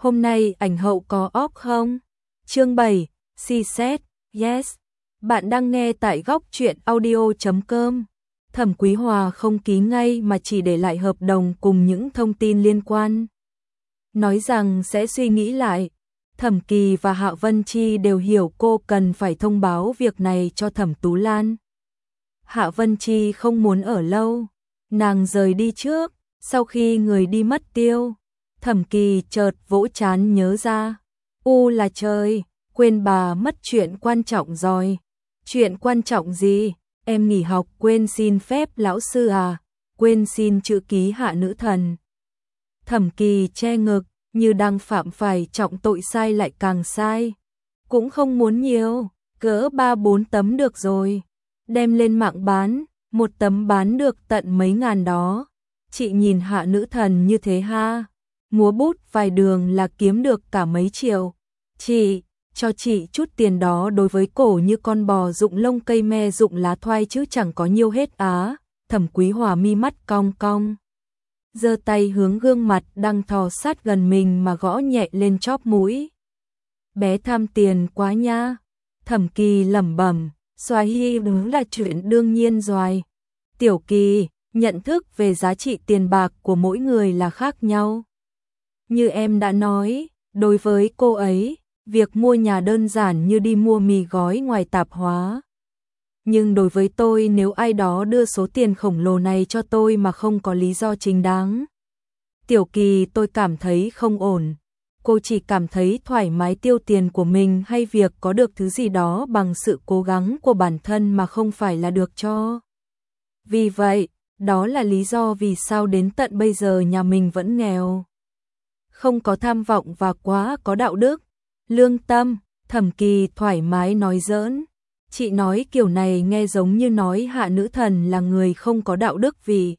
hôm nay ảnh hậu có off không? Chương 7, si xét, yes. Bạn đang nghe tại góc truyện audio.com. Thẩm Quý Hòa không ký ngay mà chỉ để lại hợp đồng cùng những thông tin liên quan. Nói rằng sẽ suy nghĩ lại. Thẩm Kỳ và Hạ Vân Chi đều hiểu cô cần phải thông báo việc này cho Thẩm Tú Lan. Hạ Vân Chi không muốn ở lâu, nàng rời đi trước, sau khi người đi mất tiêu. Thẩm Kỳ chợt vỗ trán nhớ ra, là trời, quên bà mất chuyện quan trọng rồi. Chuyện quan trọng gì? Em nghỉ học quên xin phép lão sư à? Quên xin chữ ký Hạ nữ thần. Thẩm Kỳ che ngực, như đang phạm phải trọng tội sai lại càng sai. Cũng không muốn nhiều, cỡ 3-4 tấm được rồi. Đem lên mạng bán, một tấm bán được tận mấy ngàn đó. Chị nhìn Hạ nữ thần như thế ha, múa bút vài đường là kiếm được cả mấy triệu. Chị, cho chị chút tiền đó đối với cổ như con bò rụng lông cây me rụng lá thoai chứ chẳng có nhiêu hết á. Thẩm Quý Hòa mi mắt cong cong, giơ tay hướng gương mặt đang thò sát gần mình mà gõ nhẹ lên chóp mũi. Bé tham tiền quá nha. Thẩm Kỳ lẩm bẩm, xoài hi đúng là chuyện đương nhiên rồi. Tiểu Kỳ, nhận thức về giá trị tiền bạc của mỗi người là khác nhau. Như em đã nói, đối với cô ấy, việc mua nhà đơn giản như đi mua mì gói ngoài tạp hóa. Nhưng đối với tôi, nếu ai đó đưa số tiền khổng lồ này cho tôi mà không có lý do chính đáng, Tiểu Kỳ, tôi cảm thấy không ổn. Cô chỉ cảm thấy thoải mái tiêu tiền của mình hay việc có được thứ gì đó bằng sự cố gắng của bản thân mà không phải là được cho. Vì vậy, đó là lý do vì sao đến tận bây giờ nhà mình vẫn nghèo. Không có tham vọng và quá có đạo đức, lương tâm. Thẩm Kỳ thoải mái nói giỡn. Chị nói kiểu này nghe giống như nói Hạ nữ thần là người không có đạo đức vì.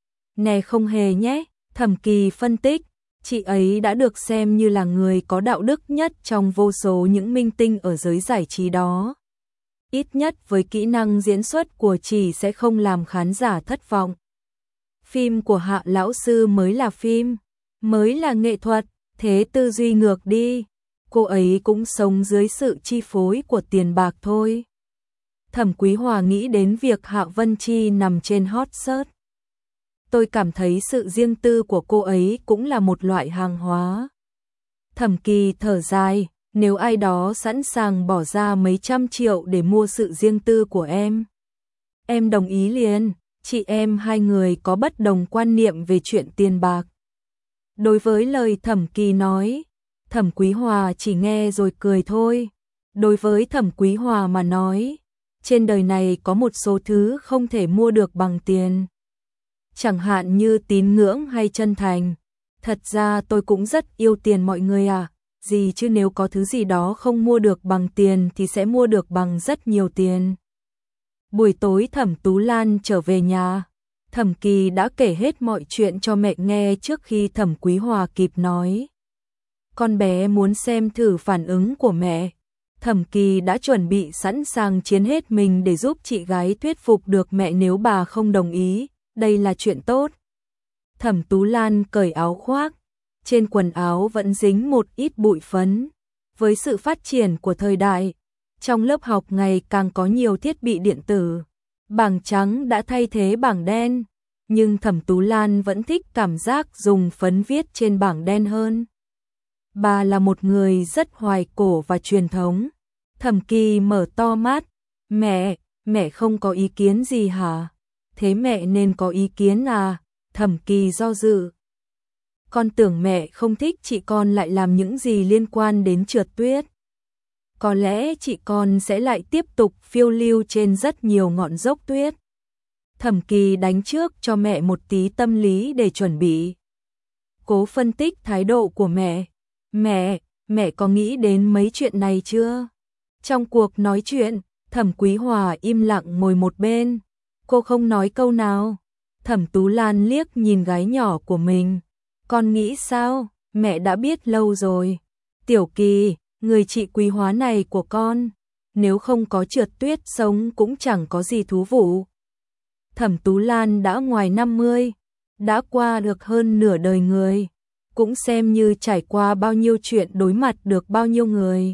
Nè không hề nhé, Thẩm Kỳ phân tích, chị ấy đã được xem như là người có đạo đức nhất trong vô số những minh tinh ở giới giải trí đó. Ít nhất với kỹ năng diễn xuất của chị sẽ không làm khán giả thất vọng. Phim của Hạ lão sư mới là phim, mới là nghệ thuật, thế tư duy ngược đi. Cô ấy cũng sống dưới sự chi phối của tiền bạc thôi. Thẩm Quý Hòa nghĩ đến việc Hạ Vân Chi nằm trên hot search. Tôi cảm thấy sự riêng tư của cô ấy cũng là một loại hàng hóa. Thẩm Kỳ thở dài, nếu ai đó sẵn sàng bỏ ra mấy trăm triệu để mua sự riêng tư của em đồng ý liền. Chị em hai người có bất đồng quan niệm về chuyện tiền bạc. Đối với lời Thẩm Kỳ nói, Thẩm Quý Hòa chỉ nghe rồi cười thôi. Đối với Thẩm Quý Hòa mà nói, trên đời này có một số thứ không thể mua được bằng tiền. Chẳng hạn như tín ngưỡng hay chân thành. Thật ra tôi cũng rất yêu tiền mọi người à. Gì chứ nếu có thứ gì đó không mua được bằng tiền thì sẽ mua được bằng rất nhiều tiền. Buổi tối Thẩm Tú Lan trở về nhà. Thẩm Kỳ đã kể hết mọi chuyện cho mẹ nghe trước khi Thẩm Quý Hòa kịp nói. Con bé muốn xem thử phản ứng của mẹ. Thẩm Kỳ đã chuẩn bị sẵn sàng chiến hết mình để giúp chị gái thuyết phục được mẹ nếu bà không đồng ý. Đây là chuyện tốt. Thẩm Tú Lan cởi áo khoác. Trên quần áo vẫn dính một ít bụi phấn. Với sự phát triển của thời đại, trong lớp học ngày càng có nhiều thiết bị điện tử. Bảng trắng đã thay thế bảng đen. Nhưng Thẩm Tú Lan vẫn thích cảm giác dùng phấn viết trên bảng đen hơn. Bà là một người rất hoài cổ và truyền thống. Thẩm Kỳ mở to mắt. Mẹ không có ý kiến gì hả? Thế mẹ nên có ý kiến à? Thẩm Kỳ do dự. Con tưởng mẹ không thích chị con lại làm những gì liên quan đến trượt tuyết. Có lẽ chị con sẽ lại tiếp tục phiêu lưu trên rất nhiều ngọn dốc tuyết. Thẩm Kỳ đánh trước cho mẹ một tí tâm lý để chuẩn bị. Cố phân tích thái độ của mẹ. Mẹ có nghĩ đến mấy chuyện này chưa? Trong cuộc nói chuyện, Thẩm Quý Hòa im lặng ngồi một bên. Cô không nói câu nào. Thẩm Tú Lan liếc nhìn gái nhỏ của mình. Con nghĩ sao? Mẹ đã biết lâu rồi. Tiểu Kỳ, người chị quý hóa này của con, nếu không có trượt tuyết sống cũng chẳng có gì thú vụ. Thẩm Tú Lan đã ngoài 50, đã qua được hơn nửa đời người. cũng xem như trải qua bao nhiêu chuyện, đối mặt được bao nhiêu người.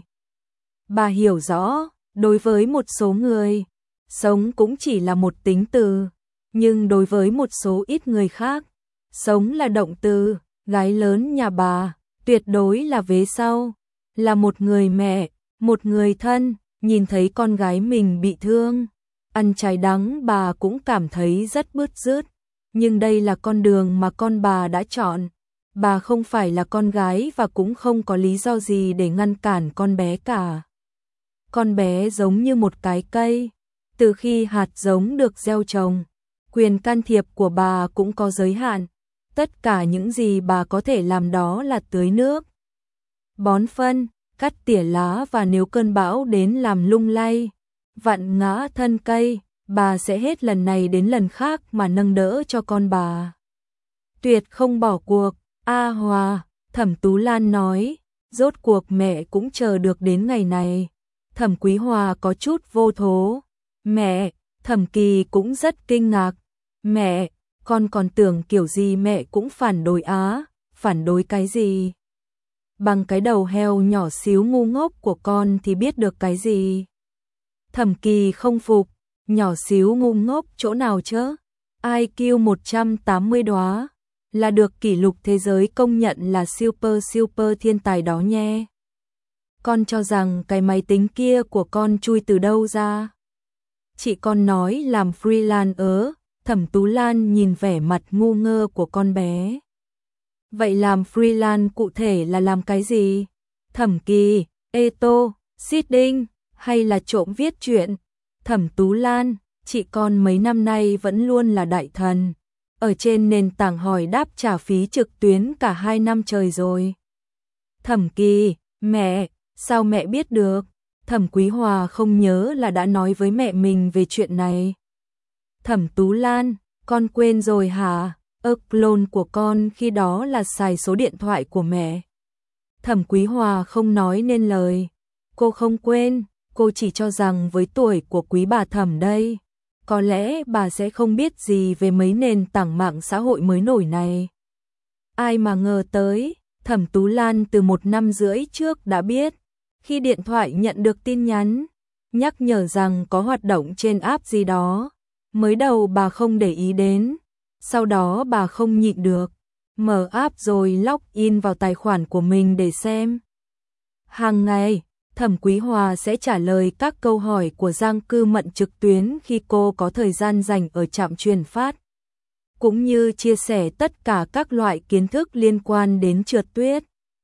Bà hiểu rõ, đối với một số người, sống cũng chỉ là một tính từ, nhưng đối với một số ít người khác, sống là động từ. Gái lớn nhà bà tuyệt đối là vế sau, là một người mẹ, một người thân, nhìn thấy con gái mình bị thương, ăn trái đắng bà cũng cảm thấy rất bứt rứt, nhưng đây là con đường mà con bà đã chọn. Bà không phải là con gái và cũng không có lý do gì để ngăn cản con bé cả. Con bé giống như một cái cây, từ khi hạt giống được gieo trồng, quyền can thiệp của bà cũng có giới hạn. Tất cả những gì bà có thể làm đó là tưới nước, bón phân, cắt tỉa lá, và nếu cơn bão đến làm lung lay, vặn ngã thân cây, bà sẽ hết lần này đến lần khác mà nâng đỡ cho con bà. Tuyệt không bỏ cuộc. A Hòa, Thẩm Tú Lan nói, rốt cuộc mẹ cũng chờ được đến ngày này. Thẩm Quý Hòa có chút vô thố. Mẹ, Thẩm Kỳ cũng rất kinh ngạc. Mẹ, con còn tưởng kiểu gì mẹ cũng phản đối á. Phản đối cái gì? Bằng cái đầu heo nhỏ xíu ngu ngốc của con thì biết được cái gì? Thẩm Kỳ không phục. Nhỏ xíu ngu ngốc chỗ nào chứ? IQ 180 đóa, là được kỷ lục thế giới công nhận là super thiên tài đó nhé. Con cho rằng cái máy tính kia của con chui từ đâu ra? Chị con nói làm freelance. Thẩm Tú Lan nhìn vẻ mặt ngu ngơ của con bé. Vậy làm freelance cụ thể là làm cái gì? Thẩm Kỳ, Eto, seeding, hay là trộm viết truyện? Thẩm Tú Lan, chị con mấy năm nay vẫn luôn là đại thần. Ở trên nền tảng hỏi đáp trả phí trực tuyến cả 2 năm trời rồi. Thẩm Kỳ, mẹ, sao mẹ biết được? Thẩm Quý Hòa không nhớ là đã nói với mẹ mình về chuyện này. Thẩm Tú Lan, con quên rồi hả? Clone của con khi đó là xài số điện thoại của mẹ. Thẩm Quý Hòa không nói nên lời. Cô không quên, cô chỉ cho rằng với tuổi của quý bà Thẩm đây, có lẽ bà sẽ không biết gì về mấy nền tảng mạng xã hội mới nổi này. Ai mà ngờ tới, Thẩm Tú Lan từ 1 năm rưỡi trước đã biết, khi điện thoại nhận được tin nhắn, nhắc nhở rằng có hoạt động trên app gì đó. Mới đầu bà không để ý đến, sau đó bà không nhịn được, mở app rồi login vào tài khoản của mình để xem. Hàng ngày, Thẩm Quý Hòa sẽ trả lời các câu hỏi của Giang Cư Mận trực tuyến khi cô có thời gian rảnh ở trạm truyền phát, cũng như chia sẻ tất cả các loại kiến thức liên quan đến trượt tuyết.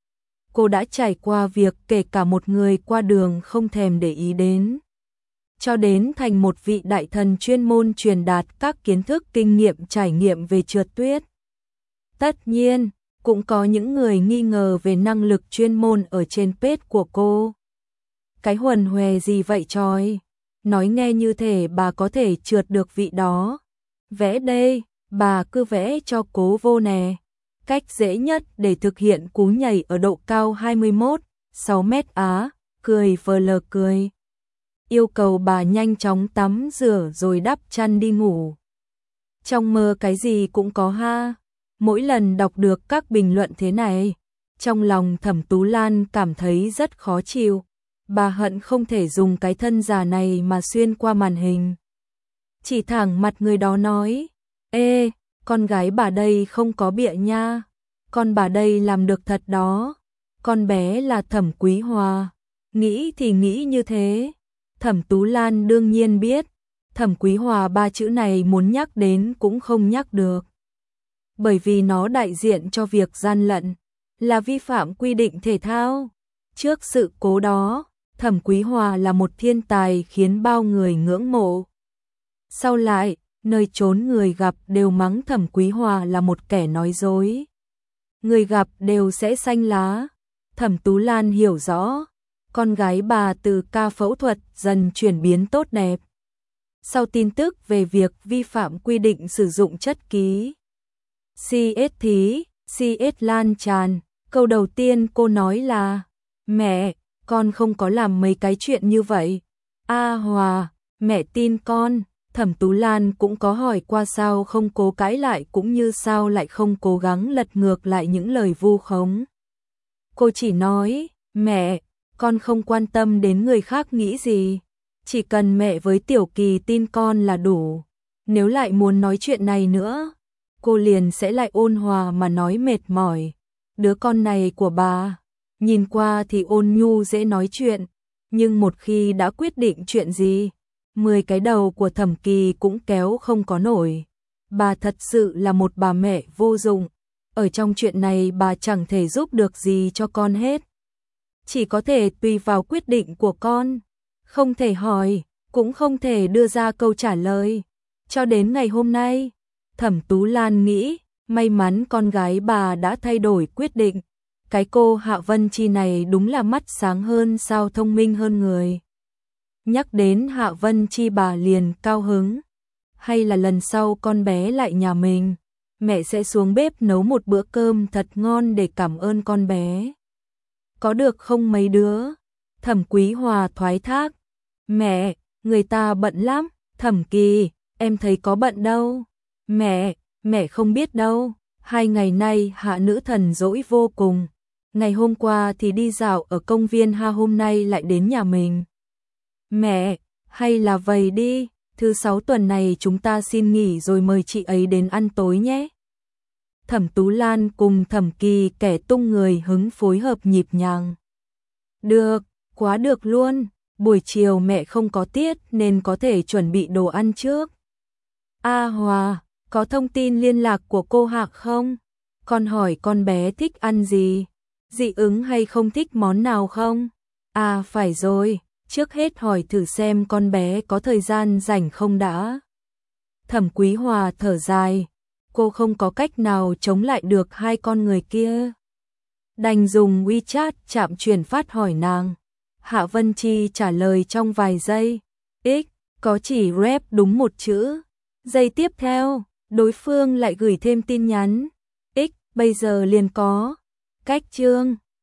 Cô đã trải qua việc kể cả một người qua đường không thèm để ý đến, cho đến thành một vị đại thần chuyên môn truyền đạt các kiến thức kinh nghiệm trải nghiệm về trượt tuyết. Tất nhiên, cũng có những người nghi ngờ về năng lực chuyên môn ở trên page của cô. Cái huần hòe gì vậy trời? Nói nghe như thể bà có thể trượt được vị đó. Vẽ đây, bà cứ vẽ cho cố vô nè. Cách dễ nhất để thực hiện cú nhảy ở độ cao 21,6 mét á, cười vờ lờ cười. Yêu cầu bà nhanh chóng tắm rửa rồi đắp chăn đi ngủ. Trong mơ cái gì cũng có ha. Mỗi lần đọc được các bình luận thế này, trong lòng Thẩm Tú Lan cảm thấy rất khó chịu. Bà hận không thể dùng cái thân già này mà xuyên qua màn hình. Chỉ thẳng mặt người đó nói, ê, con gái bà đây không có bịa nha, con bà đây làm được thật đó. Con bé là Thẩm Quý Hòa. Nghĩ thì nghĩ như thế. Thẩm Tú Lan đương nhiên biết, Thẩm Quý Hòa 3 chữ này muốn nhắc đến cũng không nhắc được. Bởi vì nó đại diện cho việc gian lận, là vi phạm quy định thể thao. Trước sự cố đó, Thẩm Quý Hòa là một thiên tài khiến bao người ngưỡng mộ. Sau lại, nơi chốn người gặp đều mắng Thẩm Quý Hòa là một kẻ nói dối. Người gặp đều sẽ xanh lá. Thẩm Tú Lan hiểu rõ, con gái bà từ ca phẫu thuật dần chuyển biến tốt đẹp. Sau tin tức về việc vi phạm quy định sử dụng chất ký CS thí, CS lan tràn, câu đầu tiên cô nói là, mẹ, con không có làm mấy cái chuyện như vậy. A Hòa, mẹ tin con, Thẩm Tú Lan cũng có hỏi qua sao không cố cãi lại cũng như sao lại không cố gắng lật ngược lại những lời vu khống. Cô chỉ nói, mẹ, con không quan tâm đến người khác nghĩ gì. Chỉ cần mẹ với Tiểu Kỳ tin con là đủ. Nếu lại muốn nói chuyện này nữa, cô liền sẽ lại ôn hòa mà nói mệt mỏi. Đứa con này của bà, nhìn qua thì ôn nhu dễ nói chuyện, nhưng một khi đã quyết định chuyện gì, 10 cái đầu của Thẩm Kỳ cũng kéo không có nổi. Bà thật sự là một bà mẹ vô dụng. Ở trong chuyện này bà chẳng thể giúp được gì cho con hết. Chỉ có thể tùy vào quyết định của con. Không thể hỏi, cũng không thể đưa ra câu trả lời. Cho đến ngày hôm nay, Thẩm Tú Lan nghĩ, may mắn con gái bà đã thay đổi quyết định. Cái cô Hạ Vân Chi này đúng là mắt sáng hơn sao thông minh hơn người. Nhắc đến Hạ Vân Chi bà liền cao hứng. Hay là lần sau con bé lại nhà mình, mẹ sẽ xuống bếp nấu một bữa cơm thật ngon để cảm ơn con bé. Có được không mấy đứa? Thẩm Quý Hòa thoái thác. Mẹ, người ta bận lắm. Thẩm Kỳ, em thấy có bận đâu. Mẹ không biết đâu. 2 ngày nay Hạ nữ thần dỗi vô cùng. Ngày hôm qua thì đi dạo ở công viên ha, hôm nay lại đến nhà mình. Mẹ, hay là vậy đi, thứ 6 tuần này chúng ta xin nghỉ rồi mời chị ấy đến ăn tối nhé. Thẩm Tú Lan cùng Thẩm Kỳ kẻ tung người hứng phối hợp nhịp nhàng. Được, quá được luôn, buổi chiều mẹ không có tiết nên có thể chuẩn bị đồ ăn trước. A Hòa, có thông tin liên lạc của cô Hạc không? Con hỏi con bé thích ăn gì? Dị ứng hay không thích món nào không? À phải rồi, trước hết hỏi thử xem con bé có thời gian rảnh không đã. Thẩm Quý Hòa thở dài, cô không có cách nào chống lại được hai con người kia. Đành dùng WeChat chạm truyền phát hỏi nàng. Hạ Vân Chi trả lời trong vài giây. Có chỉ rep đúng một chữ. Giây tiếp theo, đối phương lại gửi thêm tin nhắn. Bây giờ liền có. Cách chương